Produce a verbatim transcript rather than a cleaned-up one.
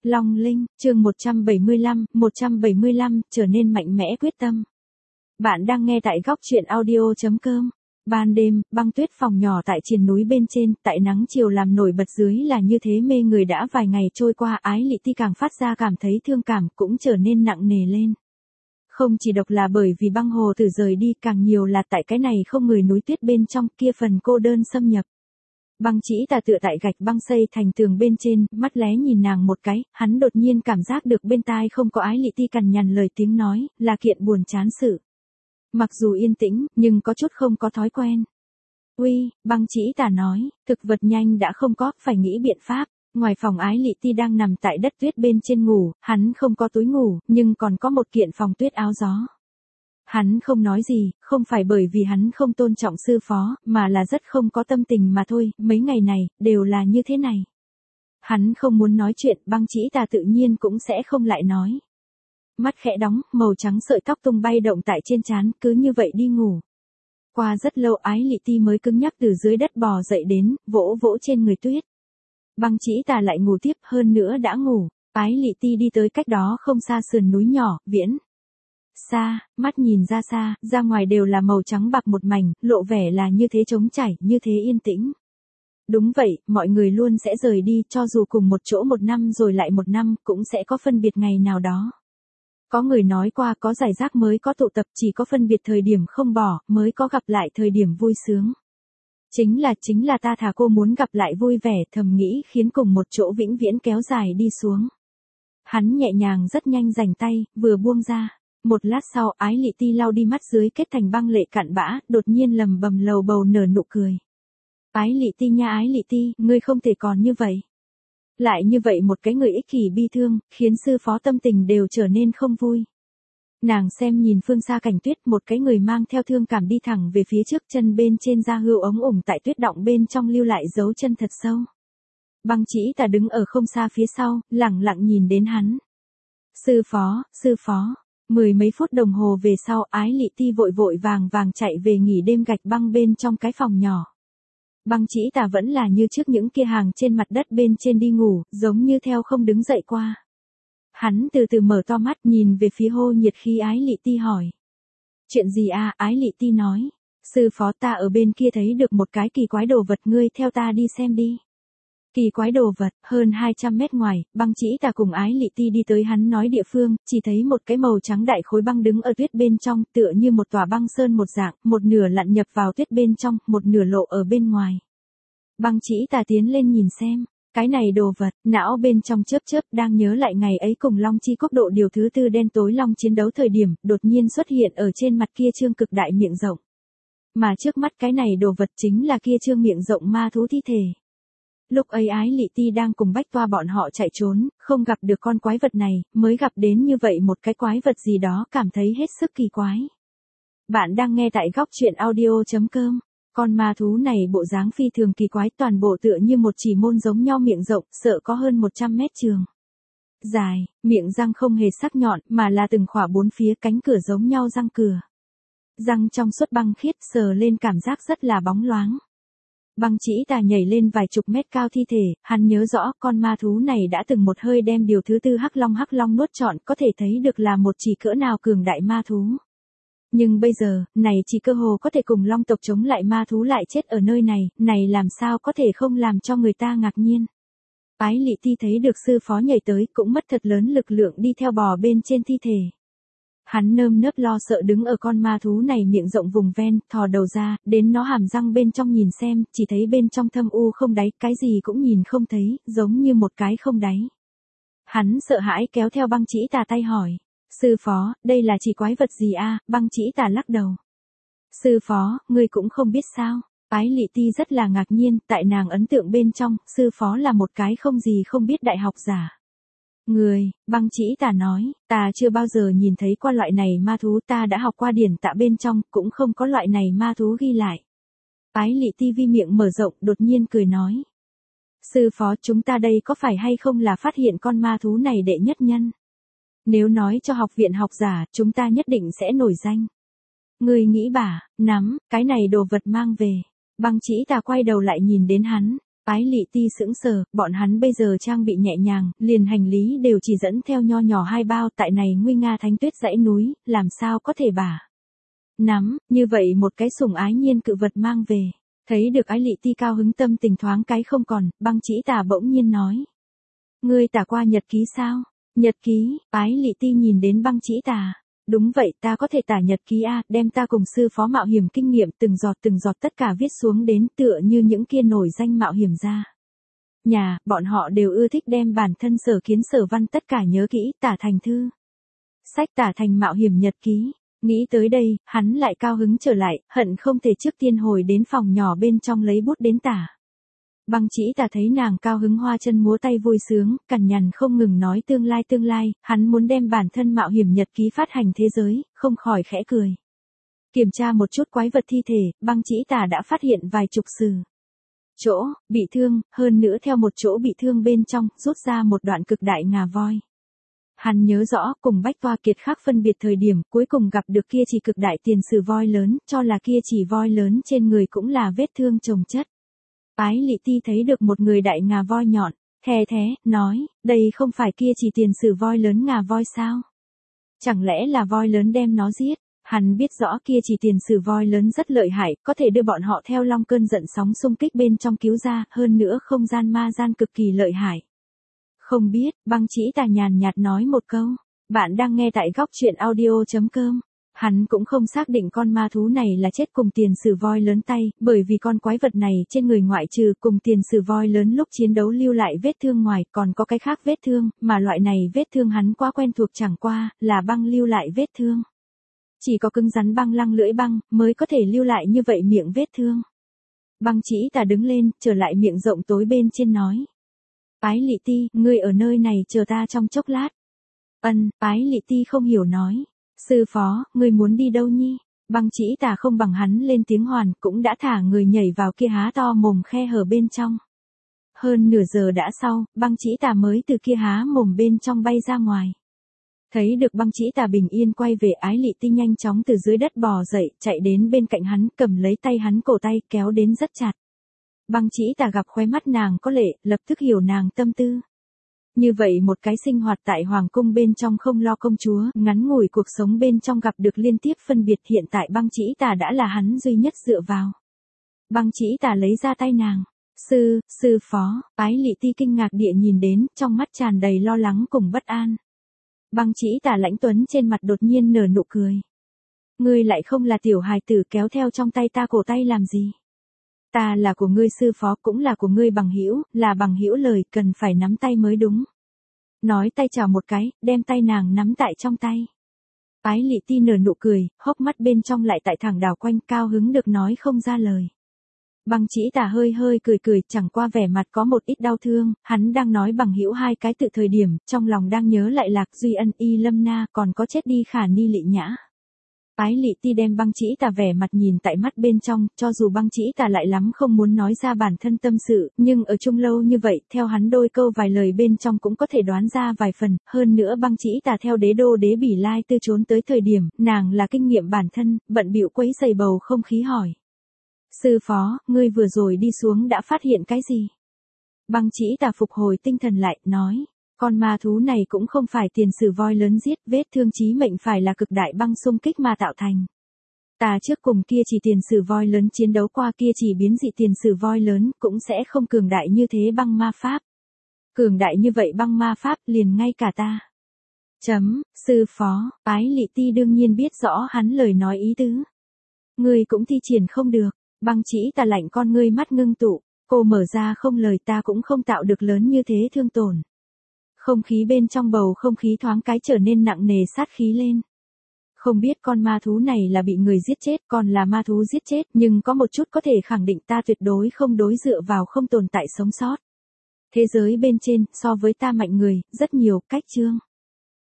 Long Linh, chương một trăm bảy mươi lăm, một trăm bảy mươi lăm, trở nên mạnh mẽ quyết tâm. Bạn đang nghe tại góc truyện audio chấm com. Ban đêm, băng tuyết phòng nhỏ tại triền núi bên trên, tại nắng chiều làm nổi bật dưới là như thế mê người đã vài ngày trôi qua, Ái Lị Ti càng phát ra cảm thấy thương cảm, cũng trở nên nặng nề lên. Không chỉ độc là bởi vì băng hồ tử rời đi, càng nhiều là tại cái này không người núi tuyết bên trong kia phần cô đơn xâm nhập. Băng Chỉ Tà tựa tại gạch băng xây thành tường bên trên, mắt lé nhìn nàng một cái, hắn đột nhiên cảm giác được bên tai không có Ái Lị Ti cằn nhằn lời tiếng nói, là kiện buồn chán sự. Mặc dù yên tĩnh, nhưng có chút không có thói quen. Uy, Băng Chỉ Tà nói, thực vật nhanh đã không có, phải nghĩ biện pháp. Ngoài phòng Ái Lị Ti đang nằm tại đất tuyết bên trên ngủ, hắn không có túi ngủ, nhưng còn có một kiện phòng tuyết áo gió. Hắn không nói gì, không phải bởi vì hắn không tôn trọng sư phó, mà là rất không có tâm tình mà thôi, mấy ngày này, đều là như thế này. Hắn không muốn nói chuyện, Băng Chỉ Tà tự nhiên cũng sẽ không lại nói. Mắt khẽ đóng, màu trắng sợi tóc tung bay động tại trên trán, cứ như vậy đi ngủ. Qua rất lâu Ái Lị Ti mới cứng nhắc từ dưới đất bò dậy đến, vỗ vỗ trên người tuyết. Băng Chỉ Tà lại ngủ tiếp, hơn nữa đã ngủ, Ái Lị Ti đi tới cách đó không xa sườn núi nhỏ, viễn. Xa, mắt nhìn ra xa, ra ngoài đều là màu trắng bạc một mảnh, lộ vẻ là như thế trống trải, như thế yên tĩnh. Đúng vậy, mọi người luôn sẽ rời đi, cho dù cùng một chỗ một năm rồi lại một năm, cũng sẽ có phân biệt ngày nào đó. Có người nói qua có giải rác mới có tụ tập, chỉ có phân biệt thời điểm không bỏ, mới có gặp lại thời điểm vui sướng. Chính là, chính là ta thà cô muốn gặp lại vui vẻ, thầm nghĩ khiến cùng một chỗ vĩnh viễn kéo dài đi xuống. Hắn nhẹ nhàng rất nhanh rảnh tay, vừa buông ra. Một lát sau Ái Lị Ti lau đi mắt dưới kết thành băng lệ cạn bã, đột nhiên lầm bầm lầu bầu nở nụ cười. Ái Lị Ti nha Ái Lị Ti, ngươi không thể còn như vậy. Lại như vậy một cái người ích kỷ bi thương, khiến sư phó tâm tình đều trở nên không vui. Nàng xem nhìn phương xa cảnh tuyết, một cái người mang theo thương cảm đi thẳng về phía trước, chân bên trên da hươu ống ủng tại tuyết động bên trong lưu lại dấu chân thật sâu. Băng Chỉ Tà đứng ở không xa phía sau, lẳng lặng nhìn đến hắn. Sư phó, sư phó. Mười mấy phút đồng hồ về sau Ái Lị Ti vội vội vàng vàng chạy về nghỉ đêm gạch băng bên trong cái phòng nhỏ. Băng Chỉ Tà vẫn là như trước những kia hàng trên mặt đất bên trên đi ngủ, giống như theo không đứng dậy qua. Hắn từ từ mở to mắt nhìn về phía hô nhiệt khi Ái Lị Ti hỏi. Chuyện gì à? Ái Lị Ti nói. Sư phó, ta ở bên kia thấy được một cái kỳ quái đồ vật, ngươi theo ta đi xem đi. Kỳ quái đồ vật, hơn hai trăm mét ngoài, Băng Chỉ Tà cùng Ái Lị Ti đi tới hắn nói địa phương, chỉ thấy một cái màu trắng đại khối băng đứng ở tuyết bên trong, tựa như một tòa băng sơn một dạng, một nửa lặn nhập vào tuyết bên trong, một nửa lộ ở bên ngoài. Băng Chỉ Tà tiến lên nhìn xem, cái này đồ vật, não bên trong chớp chớp, đang nhớ lại ngày ấy cùng Long Chi Quốc độ điều thứ tư đen tối long chiến đấu thời điểm, đột nhiên xuất hiện ở trên mặt kia trương cực đại miệng rộng. Mà trước mắt cái này đồ vật chính là kia trương miệng rộng ma thú thi thể. Lúc ấy Ái Lị Ti đang cùng Bách Toa bọn họ chạy trốn, không gặp được con quái vật này, mới gặp đến như vậy một cái quái vật gì đó, cảm thấy hết sức kỳ quái. Bạn đang nghe tại góc truyện audio chấm com. Con ma thú này bộ dáng phi thường kỳ quái, toàn bộ tựa như một chỉ môn giống nhau miệng rộng, sợ có hơn một trăm mét trường. Dài, miệng răng không hề sắc nhọn, mà là từng khỏa bốn phía cánh cửa giống nhau răng cửa. Răng trong suốt băng khiết, sờ lên cảm giác rất là bóng loáng. Băng Chỉ Tà nhảy lên vài chục mét cao thi thể, hắn nhớ rõ con ma thú này đã từng một hơi đem điều thứ tư hắc long hắc long nuốt trọn, có thể thấy được là một chỉ cỡ nào cường đại ma thú. Nhưng bây giờ, này chỉ cơ hồ có thể cùng long tộc chống lại ma thú lại chết ở nơi này, này làm sao có thể không làm cho người ta ngạc nhiên. Ái Lị Ti thấy được sư phó nhảy tới, cũng mất thật lớn lực lượng đi theo bò bên trên thi thể. Hắn nơm nớp lo sợ đứng ở con ma thú này miệng rộng vùng ven, thò đầu ra, đến nó hàm răng bên trong nhìn xem, chỉ thấy bên trong thâm u không đáy, cái gì cũng nhìn không thấy, giống như một cái không đáy. Hắn sợ hãi kéo theo Băng Chỉ Tà tay hỏi. Sư phó, đây là chỉ quái vật gì a? Băng Chỉ Tà lắc đầu. Sư phó, ngươi cũng không biết sao? Ái Lị Ti rất là ngạc nhiên, tại nàng ấn tượng bên trong, sư phó là một cái không gì không biết đại học giả. Người, Băng Chỉ Tà nói, ta chưa bao giờ nhìn thấy qua loại này ma thú, ta đã học qua điển tạ bên trong, cũng không có loại này ma thú ghi lại. Ái Lị Ti vi miệng mở rộng, đột nhiên cười nói. Sư phó, chúng ta đây có phải hay không là phát hiện con ma thú này đệ nhất nhân? Nếu nói cho học viện học giả, chúng ta nhất định sẽ nổi danh. Người nghĩ bả, nắm, cái này đồ vật mang về. Băng Chỉ Tà quay đầu lại nhìn đến hắn. Ái Lị Ti sững sờ, bọn hắn bây giờ trang bị nhẹ nhàng, liền hành lý đều chỉ dẫn theo nho nhỏ hai bao, tại này nguy nga thánh tuyết dãy núi, làm sao có thể bả. Nắm, như vậy một cái sủng ái nhiên cự vật mang về. Thấy được Ái Lị Ti cao hứng tâm tình thoáng cái không còn, Băng Chỉ Tà bỗng nhiên nói. Ngươi tả qua nhật ký sao? Nhật ký, Ái Lị Ti nhìn đến Băng Chỉ Tà. Đúng vậy, ta có thể tả nhật ký a, đem ta cùng sư phó mạo hiểm kinh nghiệm từng giọt từng giọt tất cả viết xuống đến tựa như những kia nổi danh mạo hiểm ra. Nhà, bọn họ đều ưa thích đem bản thân sở kiến sở văn tất cả nhớ kỹ, tả thành thư. Sách tả thành mạo hiểm nhật ký. Nghĩ tới đây, hắn lại cao hứng trở lại, hận không thể trước tiên hồi đến phòng nhỏ bên trong lấy bút đến tả. Băng Chỉ Tà thấy nàng cao hứng hoa chân múa tay vui sướng, cằn nhằn không ngừng nói tương lai tương lai, hắn muốn đem bản thân mạo hiểm nhật ký phát hành thế giới, không khỏi khẽ cười. Kiểm tra một chút quái vật thi thể, Băng Chỉ Tà đã phát hiện vài chục sử chỗ, bị thương, hơn nữa theo một chỗ bị thương bên trong, rút ra một đoạn cực đại ngà voi. Hắn nhớ rõ, cùng Bách Toa Kiệt khác phân biệt thời điểm, cuối cùng gặp được kia chỉ cực đại tiền sử voi lớn, cho là kia chỉ voi lớn trên người cũng là vết thương chồng chất. Ái Lị Ti thấy được một người đại ngà voi nhọn, thè thé, nói, đây không phải kia chỉ tiền sử voi lớn ngà voi sao? Chẳng lẽ là voi lớn đem nó giết? Hắn biết rõ kia chỉ tiền sử voi lớn rất lợi hại, có thể đưa bọn họ theo long cơn giận sóng xung kích bên trong cứu ra, hơn nữa không gian ma gian cực kỳ lợi hại. Không biết, Băng Chỉ Tà nhàn nhạt nói một câu. Bạn đang nghe tại góc truyện audio chấm com. Hắn cũng không xác định con ma thú này là chết cùng tiền sử voi lớn tay, bởi vì con quái vật này trên người ngoại trừ cùng tiền sử voi lớn lúc chiến đấu lưu lại vết thương ngoài, còn có cái khác vết thương, mà loại này vết thương hắn quá quen thuộc chẳng qua, là băng lưu lại vết thương. Chỉ có cứng rắn băng lăng lưỡi băng, mới có thể lưu lại như vậy miệng vết thương. Băng Chỉ Tà đứng lên, trở lại miệng rộng tối bên trên nói. Ái Lị Ti, ngươi ở nơi này chờ ta trong chốc lát. Ân, Ái Lị Ti không hiểu nói. Sư phó, ngươi muốn đi đâu nhi? Băng Chỉ Tà không bằng hắn lên tiếng hoàn, cũng đã thả người nhảy vào kia há to mồm khe hở bên trong. Hơn nửa giờ đã sau, Băng Chỉ Tà mới từ kia há mồm bên trong bay ra ngoài. Thấy được Băng Chỉ Tà bình yên quay về, Ái Lị Ti nhanh chóng từ dưới đất bò dậy, chạy đến bên cạnh hắn, cầm lấy tay hắn cổ tay, kéo đến rất chặt. Băng Chỉ Tà gặp khóe mắt nàng có lệ, lập tức hiểu nàng tâm tư. Như vậy một cái sinh hoạt tại hoàng cung bên trong không lo công chúa, ngắn ngủi cuộc sống bên trong gặp được liên tiếp phân biệt, hiện tại Băng Chỉ Tà đã là hắn duy nhất dựa vào. Băng Chỉ Tà lấy ra tay nàng. Sư, sư phó, Ái Lị Ti kinh ngạc địa nhìn đến, trong mắt tràn đầy lo lắng cùng bất an. Băng Chỉ Tà lãnh tuấn trên mặt đột nhiên nở nụ cười. Ngươi lại không là tiểu hài tử, kéo theo trong tay ta cổ tay làm gì? Ta là của ngươi sư phó, cũng là của ngươi bằng hữu, là bằng hữu lời, cần phải nắm tay mới đúng. Nói tay chào một cái, đem tay nàng nắm tại trong tay. Ái Lị Ti nở nụ cười, hốc mắt bên trong lại tại thẳng đảo quanh, cao hứng được nói không ra lời. Băng Chỉ Tà hơi hơi cười cười, chẳng qua vẻ mặt có một ít đau thương, hắn đang nói bằng hữu hai cái tự thời điểm, trong lòng đang nhớ lại Lạc Duy Ân, Y Lâm Na, còn có chết đi Khả Ni Lị Nhã. Ái Lị Ti đem Băng Chỉ Tà vẻ mặt nhìn tại mắt bên trong, cho dù Băng Chỉ Tà lại lắm không muốn nói ra bản thân tâm sự, nhưng ở chung lâu như vậy, theo hắn đôi câu vài lời bên trong cũng có thể đoán ra vài phần, hơn nữa Băng Chỉ Tà theo đế đô đế Bỉ Lai Tư trốn tới thời điểm, nàng là kinh nghiệm bản thân, bận bịu quấy rầy bầu không khí hỏi. Sư phó, ngươi vừa rồi đi xuống đã phát hiện cái gì? Băng Chỉ Tà phục hồi tinh thần lại, nói. Con ma thú này cũng không phải tiền sử voi lớn giết, vết thương chí mệnh phải là cực đại băng xung kích mà tạo thành. Ta trước cùng kia chỉ tiền sử voi lớn chiến đấu qua, kia chỉ biến dị tiền sử voi lớn, cũng sẽ không cường đại như thế băng ma pháp. Cường đại như vậy băng ma pháp, liền ngay cả ta. Chấm, sư phó, Ái Lị Ti đương nhiên biết rõ hắn lời nói ý tứ. Ngươi cũng thi triển không được, Băng Chỉ Tà lạnh con ngươi mắt ngưng tụ, cô mở ra không lời, ta cũng không tạo được lớn như thế thương tổn. Không khí bên trong bầu không khí thoáng cái trở nên nặng nề, sát khí lên. Không biết con ma thú này là bị người giết chết, còn là ma thú giết chết, nhưng có một chút có thể khẳng định, ta tuyệt đối không đối dựa vào không tồn tại sống sót. Thế giới bên trên, so với ta mạnh người, rất nhiều, cách chương.